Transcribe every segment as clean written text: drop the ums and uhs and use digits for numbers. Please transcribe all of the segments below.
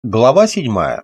Глава 7.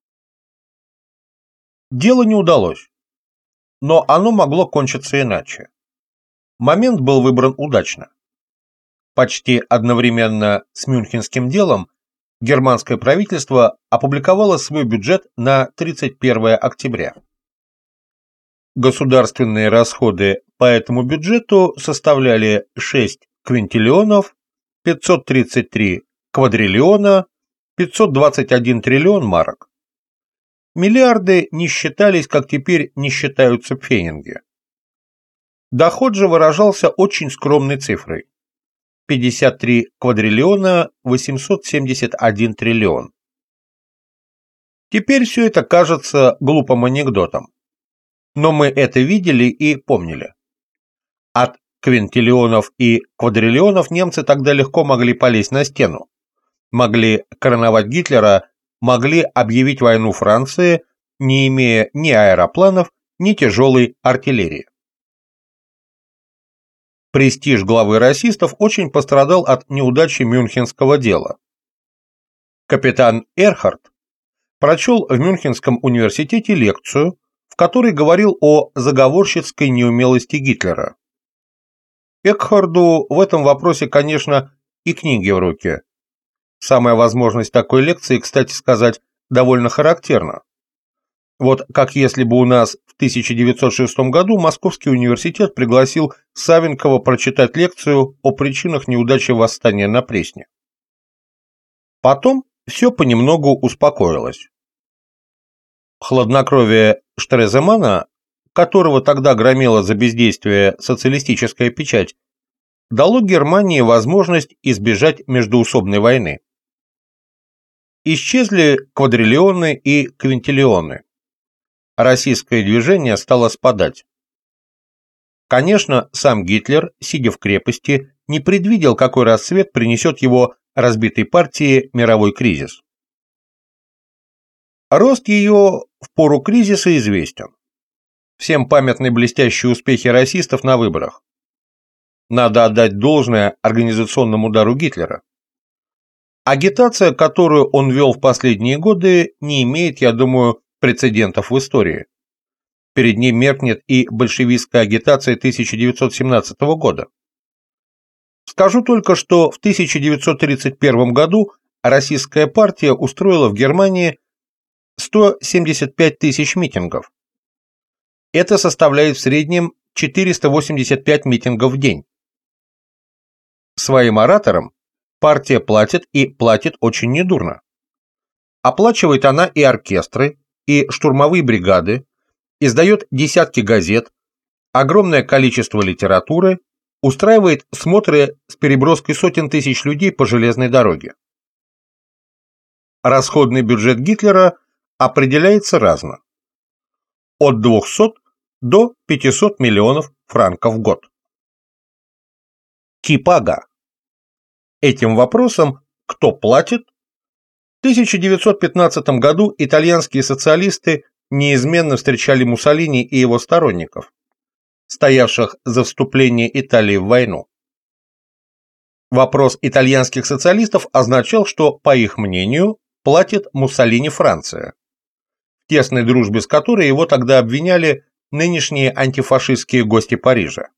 Дело не удалось, но оно могло кончиться иначе. Момент был выбран удачно. Почти одновременно с Мюнхенским делом германское правительство опубликовало свой бюджет на 31 октября. Государственные расходы по этому бюджету составляли 6 квинтиллионов, 533 квадриллиона, 521 триллион марок. Миллиарды не считались, как теперь не считаются пфенинги. Доход же выражался очень скромной цифрой – 53 квадриллиона 871 триллион. Теперь все это кажется глупым анекдотом, но мы это видели и помнили. От квинтиллионов и квадриллионов немцы тогда легко могли полезть на стену, могли короновать Гитлера, могли объявить войну Франции, не имея ни аэропланов, ни тяжелой артиллерии. Престиж главы расистов очень пострадал от неудачи Мюнхенского дела. Капитан Эрхард прочел в Мюнхенском университете лекцию, в которой говорил о заговорщицкой неумелости Гитлера. Эрхарду в этом вопросе, конечно, и книги в руки. Самая возможность такой лекции, кстати сказать, довольно характерна. Вот как если бы у нас в 1906 году Московский университет пригласил Савенкова прочитать лекцию о причинах неудачи восстания на Пресне. Потом все понемногу успокоилось. Хладнокровие Штреземана, которого тогда громила за бездействие социалистическая печать, дало Германии возможность избежать междоусобной войны. Исчезли квадриллионы и квинтиллионы. Российское движение стало спадать. Конечно, сам Гитлер, сидя в крепости, не предвидел, какой расцвет принесет его разбитой партии мировой кризис. Рост ее в пору кризиса известен. Всем памятны блестящие успехи расистов на выборах. Надо отдать должное организационному удару Гитлера. Агитация, которую он вел в последние годы, не имеет, я думаю, прецедентов в истории. Перед ней меркнет и большевистская агитация 1917 года. Скажу только, что в 1931 году Российская партия устроила в Германии 175 тысяч митингов. Это составляет в среднем 485 митингов в день. Своим ораторам партия платит и платит очень недурно. Оплачивает она и оркестры, и штурмовые бригады, издает десятки газет, огромное количество литературы, устраивает смотры с переброской сотен тысяч людей по железной дороге. Расходный бюджет Гитлера определяется разно. От 200 до 500 миллионов франков в год. Кипага. Этим вопросом «кто платит?» в 1915 году итальянские социалисты неизменно встречали Муссолини и его сторонников, стоявших за вступление Италии в войну. Вопрос итальянских социалистов означал, что, по их мнению, платит Муссолини Франция, в тесной дружбе с которой его тогда обвиняли нынешние антифашистские гости Парижа.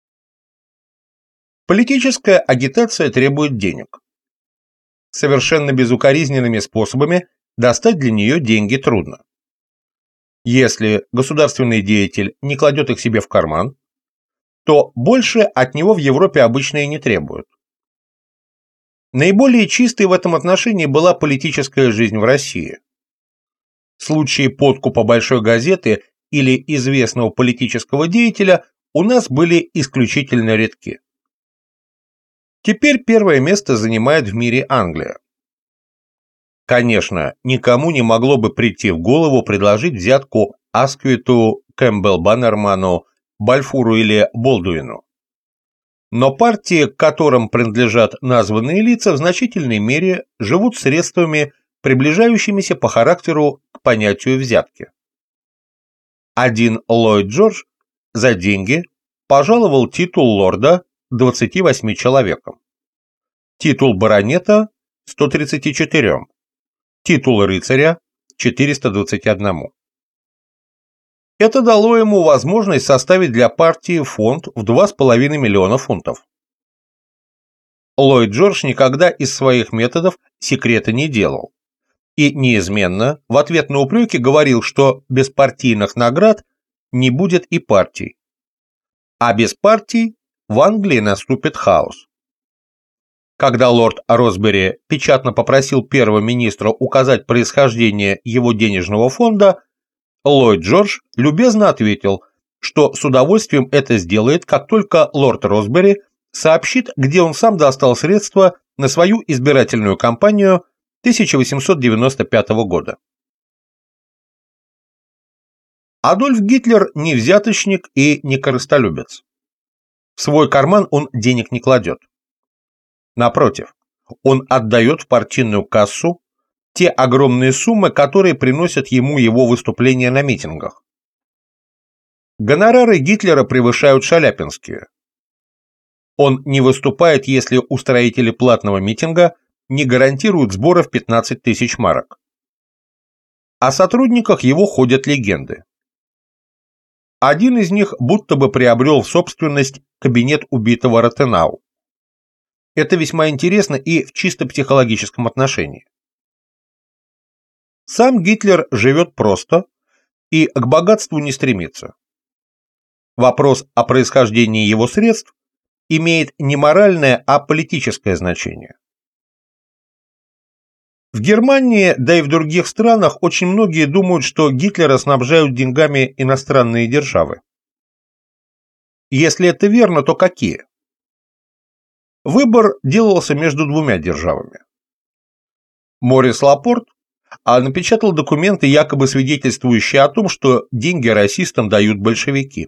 Политическая агитация требует денег. Совершенно безукоризненными способами достать для нее деньги трудно. Если государственный деятель не кладет их себе в карман, то больше от него в Европе обычно и не требуют. Наиболее чистой в этом отношении была политическая жизнь в России. Случаи подкупа большой газеты или известного политического деятеля у нас были исключительно редки. Теперь первое место занимает в мире Англия. Конечно, никому не могло бы прийти в голову предложить взятку Асквиту, Кэмпбелл-Баннерману, Бальфуру или Болдуину. Но партии, к которым принадлежат названные лица, в значительной мере живут средствами, приближающимися по характеру к понятию взятки. Один Ллойд Джордж за деньги пожаловал титул лорда 28 человекам, титул баронета 134, титул рыцаря 421. Это дало ему возможность составить для партии фонд в 2,5 миллиона фунтов. Ллойд Джордж никогда из своих методов секрета не делал и неизменно в ответ на упреки говорил, что без партийных наград не будет и партий, а без партий в Англии наступит хаос. Когда лорд Росбери печатно попросил первого министра указать происхождение его денежного фонда, Ллойд Джордж любезно ответил, что с удовольствием это сделает, как только лорд Росбери сообщит, где он сам достал средства на свою избирательную кампанию 1895 года. Адольф Гитлер не взяточник и не корыстолюбец. В свой карман он денег не кладет. Напротив, он отдает в партийную кассу те огромные суммы, которые приносят ему его выступления на митингах. Гонорары Гитлера превышают шаляпинские. Он не выступает, если устроители платного митинга не гарантируют сборов 15 тысяч марок. О сотрудниках его ходят легенды. Один из них будто бы приобрел в собственность кабинет убитого Ротенау. Это весьма интересно и в чисто психологическом отношении. Сам Гитлер живет просто и к богатству не стремится. Вопрос о происхождении его средств имеет не моральное, а политическое значение. В Германии, да и в других странах очень многие думают, что Гитлера снабжают деньгами иностранные державы. Если это верно, то какие? Выбор делался между двумя державами. Морис Лапорт напечатал документы, якобы свидетельствующие о том, что деньги расистам дают большевики.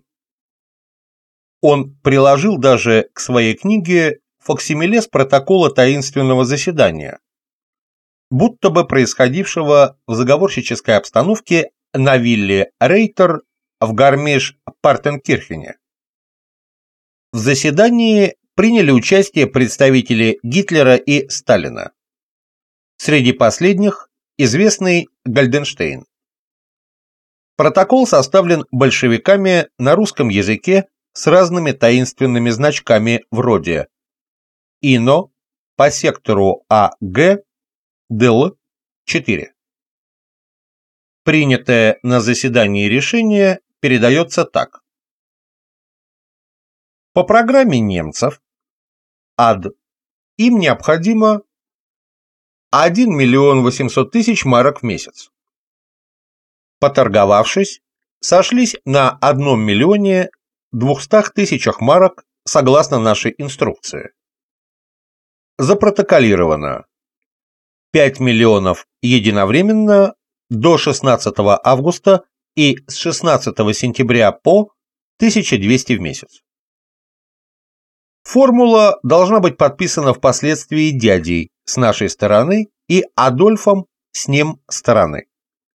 Он приложил даже к своей книге факсимиле с протокола таинственного заседания, будто бы происходившего в заговорщической обстановке на вилле Рейтер в Гармиш-Партенкирхене. В заседании приняли участие представители Гитлера и Сталина. Среди последних известный Гальденштейн. Протокол составлен большевиками на русском языке с разными таинственными значками вроде ИНО по сектору АГ ДЛ 4. Принятое на заседании решение передается так. По программе немцев ад им необходимо 1 миллион 800 тысяч марок в месяц. Поторговавшись, сошлись на 1 миллионе 200 тысячах марок согласно нашей инструкции. Запротоколировано 5 миллионов единовременно до 16 августа и с 16 сентября по 1200 в месяц. Формула должна быть подписана впоследствии дядей с нашей стороны и Адольфом с ним стороны.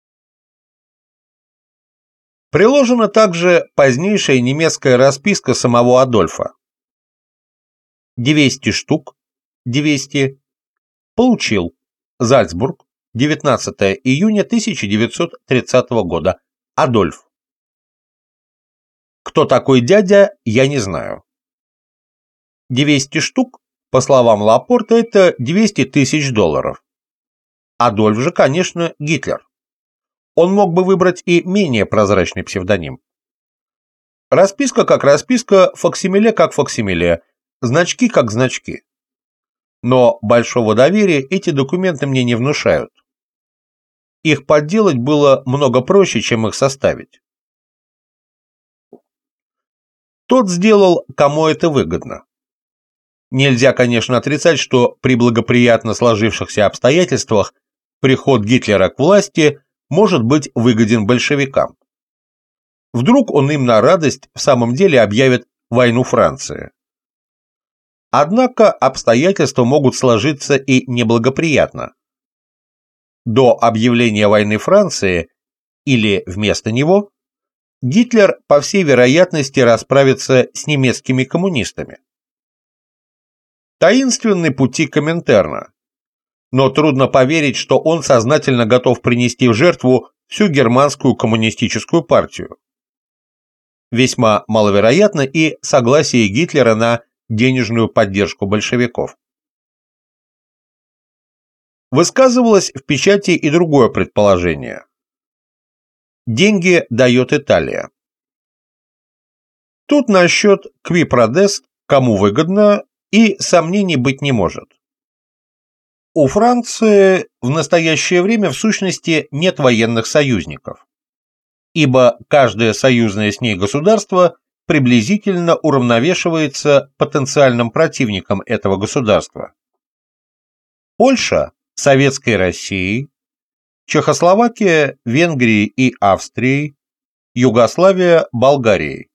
Приложена также позднейшая немецкая расписка самого Адольфа. 200 штук, 200, получил, Зальцбург, 19 июня 1930 года, Адольф. Кто такой дядя, я не знаю. 200 штук, по словам Лапорта, это 200 тысяч долларов. Адольф же, конечно, Гитлер. Он мог бы выбрать и менее прозрачный псевдоним. Расписка как расписка, факсимиле как факсимиле, значки как значки. Но большого доверия эти документы мне не внушают. Их подделать было много проще, чем их составить. Тот сделал, кому это выгодно. Нельзя, конечно, отрицать, что при благоприятно сложившихся обстоятельствах приход Гитлера к власти может быть выгоден большевикам. Вдруг он им на радость в самом деле объявит войну Франции. Однако обстоятельства могут сложиться и неблагоприятно. До объявления войны Франции или вместо него Гитлер, по всей вероятности, расправится с немецкими коммунистами. Таинственные пути Коминтерна, но трудно поверить, что он сознательно готов принести в жертву всю германскую коммунистическую партию. Весьма маловероятно и согласие Гитлера на денежную поддержку большевиков. Высказывалось в печати и другое предположение. Деньги дает Италия. Тут насчет qui prodest, кому выгодно, и сомнений быть не может. У Франции в настоящее время в сущности нет военных союзников, ибо каждое союзное с ней государство приблизительно уравновешивается потенциальным противником этого государства. Польша – Советской Россией, Чехословакия – Венгрией и Австрией, Югославия – Болгарией.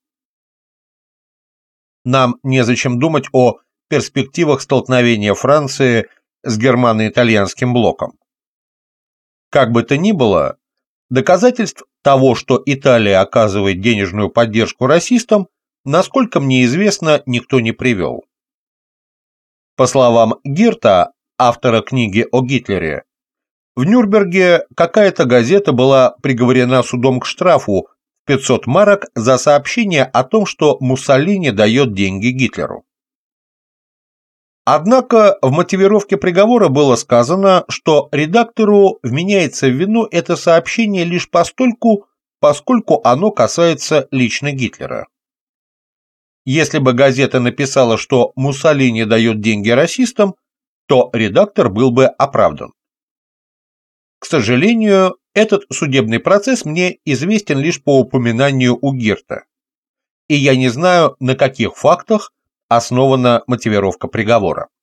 Нам незачем думать о перспективах столкновения Франции с германо-итальянским блоком. Как бы то ни было, доказательств того, что Италия оказывает денежную поддержку расистам, насколько мне известно, никто не привел. По словам Гирта, автора книги о Гитлере, в Нюрнберге какая-то газета была приговорена судом к штрафу в 500 марок за сообщение о том, что Муссолини дает деньги Гитлеру. Однако в мотивировке приговора было сказано, что редактору вменяется в вину это сообщение лишь постольку, поскольку оно касается лично Гитлера. Если бы газета написала, что Муссолини дает деньги расистам, то редактор был бы оправдан. К сожалению, этот судебный процесс мне известен лишь по упоминанию у Гирта, и я не знаю, на каких фактах основана мотивировка приговора.